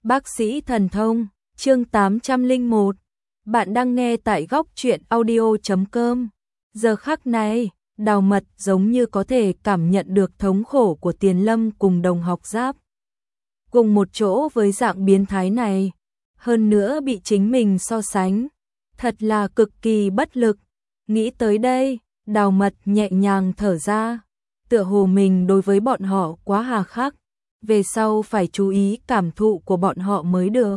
Bác sĩ thần thông, chương 801. Bạn đang nghe tại góc truyện audio.com. Giờ khắc này, Đào Mật giống như có thể cảm nhận được thống khổ của Tiền Lâm cùng đồng học Giáp. Cùng một chỗ với dạng biến thái này, hơn nữa bị chính mình so sánh, thật là cực kỳ bất lực. Nghĩ tới đây, Đào Mật nhẹ nhàng thở ra, tựa hồ mình đối với bọn họ quá hà khắc, về sau phải chú ý cảm thụ của bọn họ mới được.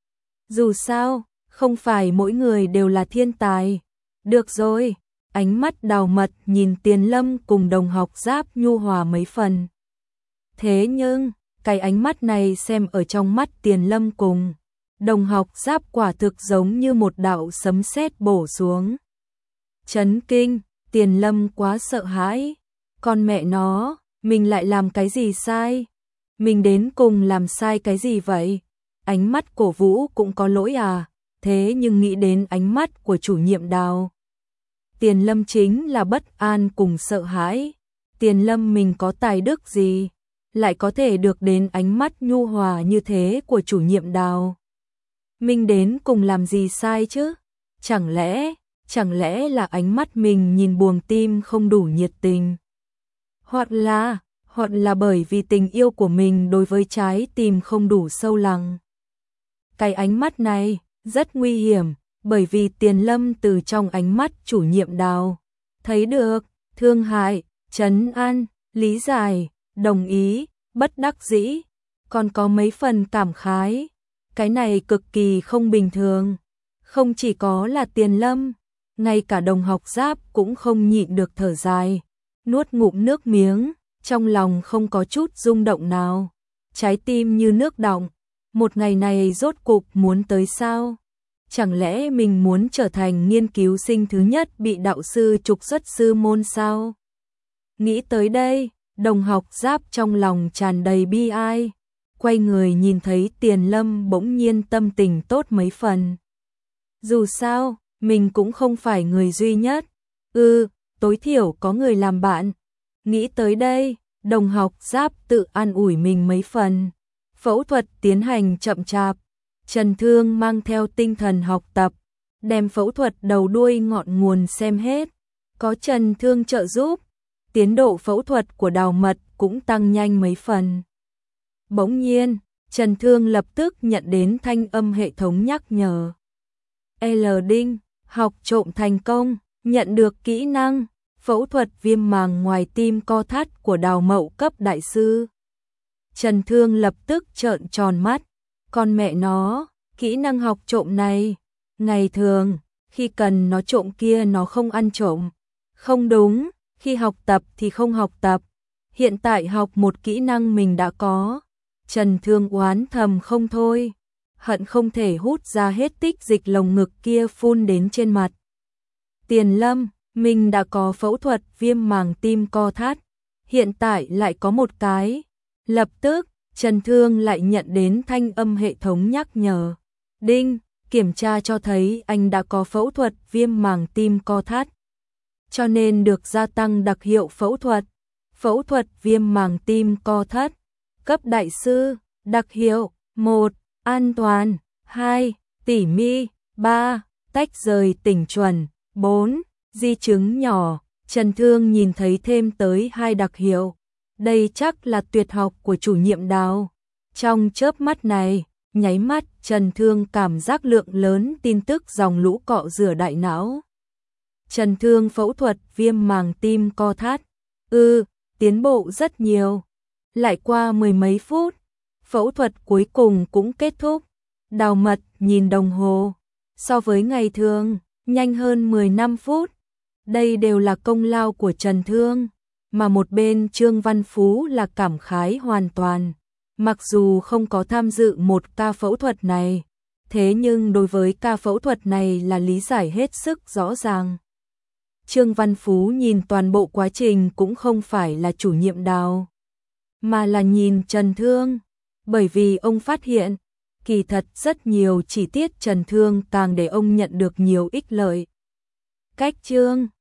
Dù sao, không phải mỗi người đều là thiên tài. Được rồi, ánh mắt Đào Mật nhìn Tiền Lâm cùng đồng học Giáp nhu hòa mấy phần. Thế nhưng, cái ánh mắt này xem ở trong mắt Tiền Lâm cùng đồng học Giáp quả thực giống như một đạo sấm sét bổ xuống. Chấn kinh, Tiền Lâm quá sợ hãi. Con mẹ nó, mình lại làm cái gì sai? Mình đến cùng làm sai cái gì vậy? Ánh mắt cổ Vũ cũng có lỗi à? Thế nhưng nghĩ đến ánh mắt của chủ nhiệm Đào, Tiền Lâm chính là bất an cùng sợ hãi. Tiền Lâm mình có tài đức gì, lại có thể được đến ánh mắt nhu hòa như thế của chủ nhiệm Đào? Mình đến cùng làm gì sai chứ? Chẳng lẽ là ánh mắt mình nhìn buồng tim không đủ nhiệt tình? Hoặc là bởi vì tình yêu của mình đối với trái tim không đủ sâu lắng. Cái ánh mắt này rất nguy hiểm, bởi vì Tiền Lâm từ trong ánh mắt chủ nhiệm Đào thấy được thương hại, trấn an, lý giải, đồng ý, bất đắc dĩ, còn có mấy phần cảm khái. Cái này cực kỳ không bình thường. Không chỉ có là Tiền Lâm, ngay cả đồng học Giáp cũng không nhịn được thở dài, nuốt ngụm nước miếng, trong lòng không có chút rung động nào, trái tim như nước đọng. Một ngày này rốt cục muốn tới sao? Chẳng lẽ mình muốn trở thành nghiên cứu sinh thứ nhất bị đạo sư trục xuất sư môn sao? Nghĩ tới đây, đồng học Giáp trong lòng tràn đầy bi ai, quay người nhìn thấy Tiền Lâm bỗng nhiên tâm tình tốt mấy phần. Dù sao, mình cũng không phải người duy nhất. Tối thiểu có người làm bạn. Nghĩ tới đây, đồng học Giáp tự an ủi mình mấy phần. Phẫu thuật tiến hành chậm chạp. Trần Thương mang theo tinh thần học tập, đem phẫu thuật đầu đuôi ngọn nguồn xem hết. Có Trần Thương trợ giúp, tiến độ phẫu thuật của Đào Mật cũng tăng nhanh mấy phần. Bỗng nhiên, Trần Thương lập tức nhận đến thanh âm hệ thống nhắc nhở. L Đinh, học trộm thành công, nhận được kỹ năng, phẫu thuật viêm màng ngoài tim co thắt của Đào Mậu cấp đại sư. Trần Thương lập tức trợn tròn mắt, con mẹ nó, kỹ năng học trộm này, ngày thường, khi cần nó trộm kia nó không ăn trộm. Không đúng, khi học tập thì không học tập, hiện tại học một kỹ năng mình đã có. Trần Thương oán thầm không thôi, hận không thể hút ra hết tích dịch lồng ngực kia phun đến trên mặt. Tiền Lâm, mình đã có phẫu thuật viêm màng tim co thắt, hiện tại lại có một cái. Lập tức, Trần Thương lại nhận đến thanh âm hệ thống nhắc nhở. Đinh, kiểm tra cho thấy anh đã có phẫu thuật viêm màng tim co thắt, cho nên được gia tăng đặc hiệu phẫu thuật. Phẫu thuật viêm màng tim co thắt, cấp đại sư, đặc hiệu 1. An toàn, 2. Tỉ mỉ, 3. Tách rời tỉnh chuẩn, 4. Di chứng nhỏ. Trần Thương nhìn thấy thêm tới 2 đặc hiệu. Đây chắc là tuyệt học của chủ nhiệm Đào. Trong chớp mắt này, nháy mắt Trần Thương cảm giác lượng lớn tin tức dòng lũ cọ rửa đại não. Trần Thương phẫu thuật viêm màng tim co thắt. Tiến bộ rất nhiều. Lại qua mười mấy phút, phẫu thuật cuối cùng cũng kết thúc. Đào Mật nhìn đồng hồ, so với ngày thường, nhanh hơn 15 phút. Đây đều là công lao của Trần Thương, mà một bên Trương Văn Phú là cảm khái hoàn toàn. Mặc dù không có tham dự một ca phẫu thuật này, thế nhưng đối với ca phẫu thuật này là lý giải hết sức rõ ràng. Trương Văn Phú nhìn toàn bộ quá trình cũng không phải là chủ nhiệm Đào, mà là nhìn Trần Thương, bởi vì ông phát hiện, kỳ thật rất nhiều chi tiết Trần Thương càng để ông nhận được nhiều ích lợi. Cách chương